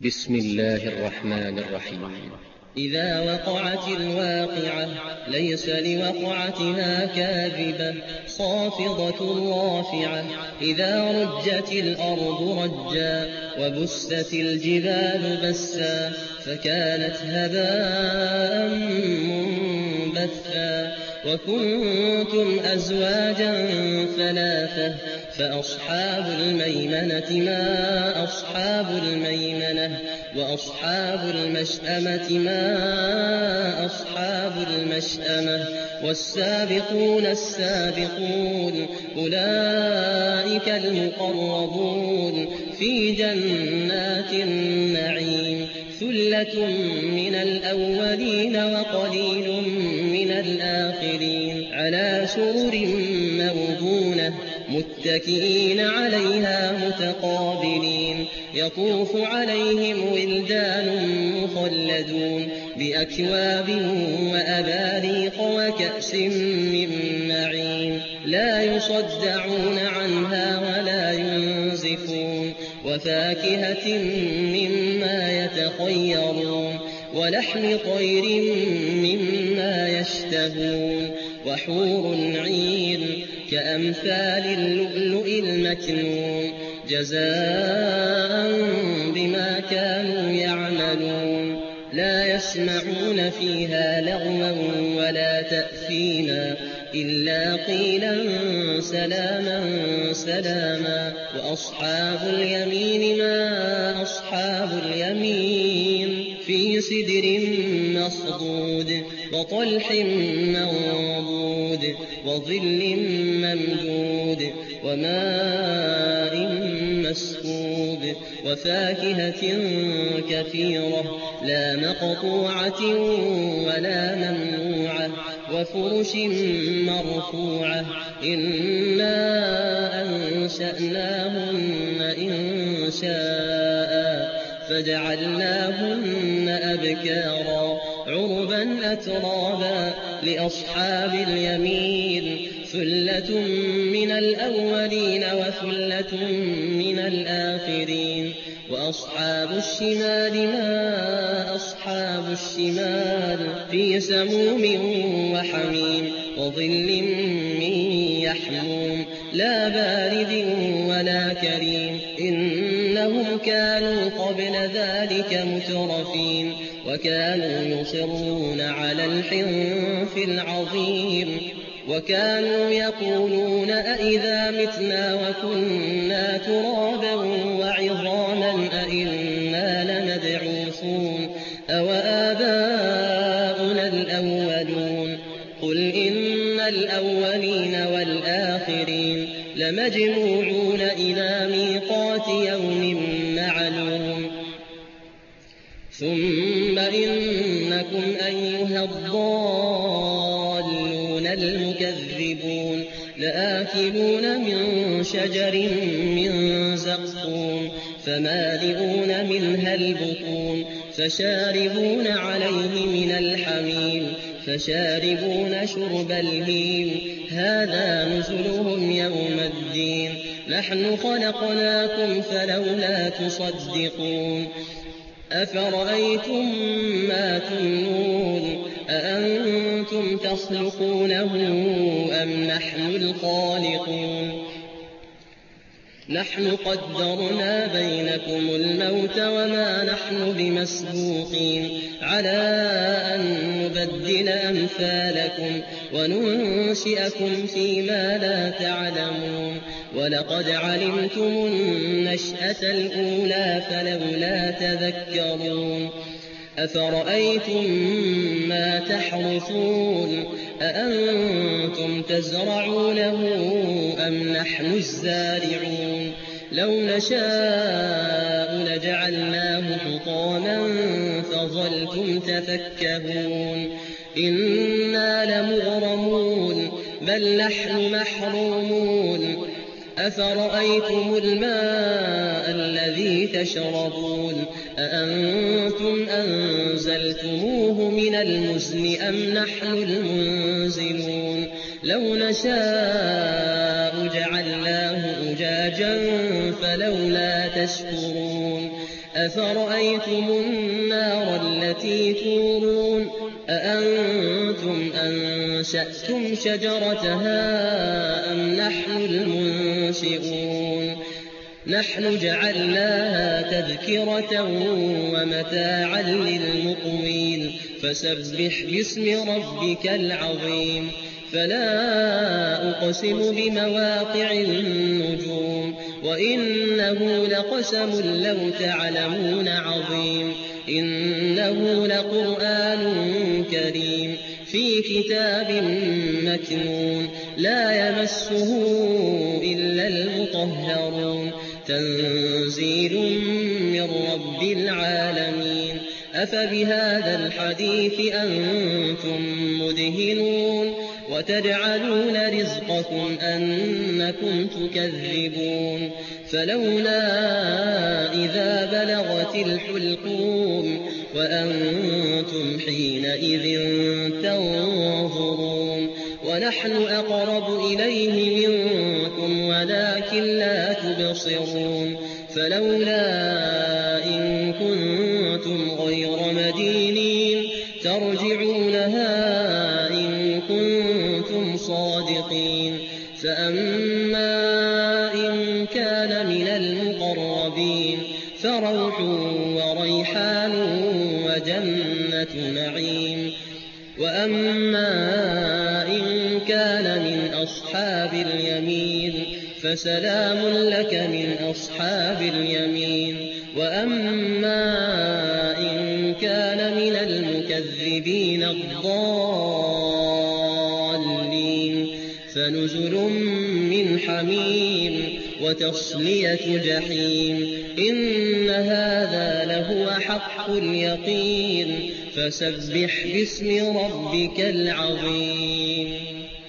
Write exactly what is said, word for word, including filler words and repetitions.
بسم الله الرحمن الرحيم. إذا وقعت الواقعة ليس لوقعتها كاذبة خافضة رافعة. إذا رجت الأرض رجا وبست الجبال بسا فكانت هباء منبثا. وكنتم أزواجا ثلاثة فأصحاب الميمنة ما أصحاب الميمنة وأصحاب المشأمة ما أصحاب المشأمة. والسابقون السابقون أولئك المقربون في جنات النعيم. ثلة من الأولين وقليل من الآخرين. على سرر موضونة متكئين عليها متقابلين. يطوف عليهم ولدان مخلدون بأكواب وأباريق وكأس من معين. لا يصدعون عنها ولا ينزفون. وفاكهة مما يتخيرون ولحم طير مما يشتهون. وحور عين كأمثال اللؤلؤ المكنون جزاء بما كانوا يعملون. لا يسمعون فيها لغوا ولا تأثيما إلا قيلا سلاما سلاما. وأصحاب اليمين ما أصحاب اليمين في سدر مخضود وطلح منضود وظل ممدود وماء مسكوب. وفاكهة كثيرة لا مقطوعة ولا ممنوعة. وفرش مرفوعة. إنا أنشأناهن إنشاء فجعلناهن أبكارا عربا أترابا. لأصحاب اليمين ثلة من الأولين وثلة من الآخرين. وأصحاب الشمال ما أصحاب الشمال في سموم وحميم وظل من يحموم لا بارد ولا كريم. إنهم كانوا قبل ذلك مترفين وكانوا يصرون على الحنث العظيم. وكانوا يقولون أئذا متنا وكنا ترابا وعظاما أئنا لمبعوثون أوآباؤنا الأولون. قل إن الأولين والآخرين لمجموعون إلى ميقات يوم معلوم. ثم إنكم أيها الضالون المكذبون لآكلون من شجر من زقوم فمالئون منها البطون فشاربون عليه من الحميم فشاربون شرب الهيم. هذا نزلهم يوم الدين. نحن خلقناكم فلولا تصدقون. أفرأيتم ما تمنون أأنتم تخلقونه أم نحن الخالقون. نحن قدرنا بينكم الموت وما نحن بمسبوقين على أن نبدل أمثالكم وننشئكم فيما لا تعلمون. ولقد علمتم النشأة الأولى فلولا تذكرون. أفرأيتم ما تحرثون أأنتم تزرعونه أم نحن الزارعون. لو نشاء لجعلناه حطاما فظلتم تفكهون. إنا لمغرمون بل نحن محرومون. أفرأيتم الماء الذي تشربون أأنتم أنزلتموه من المزن أم نحن المنزلون. لو نشاء جعلناه أجاجا فلولا تشكرون. أفرأيتم النار التي تورون أأنتم أنشأتم شجرتها أم نحن المنشئون نحن جعلناها تذكرة ومتاعا للمقوين فسبح باسم ربك العظيم فلا أقسم بمواقع النجوم وإنه لقسم لو تعلمون عظيم إنه لقرآن كريم في كتاب مكنون لا يمسه إلا المطهرون تنزيل من رب العالمين أفبهذا الحديث أنتم مدهنون وتجعلون رزقكم أنكم تكذبون فلولا إذا بلغت الحلقوم وأنتم حينئذ تنظرون ونحن أقرب إليه منكم ولكن لا تبصرون فلولا إن كنتم غير مدينين ترجعونها إن كنتم صادقين فأما إن كان من المقربين فروح وريحان وجنة نعيم وأما إن كان من أصحاب اليمين فسلام لك من أصحاب اليمين وأما إن كان من المكذبين الضالين فنزل من حميم وتصلية جحيم إن هذا لهو حق اليقين فسبح باسم ربك العظيم.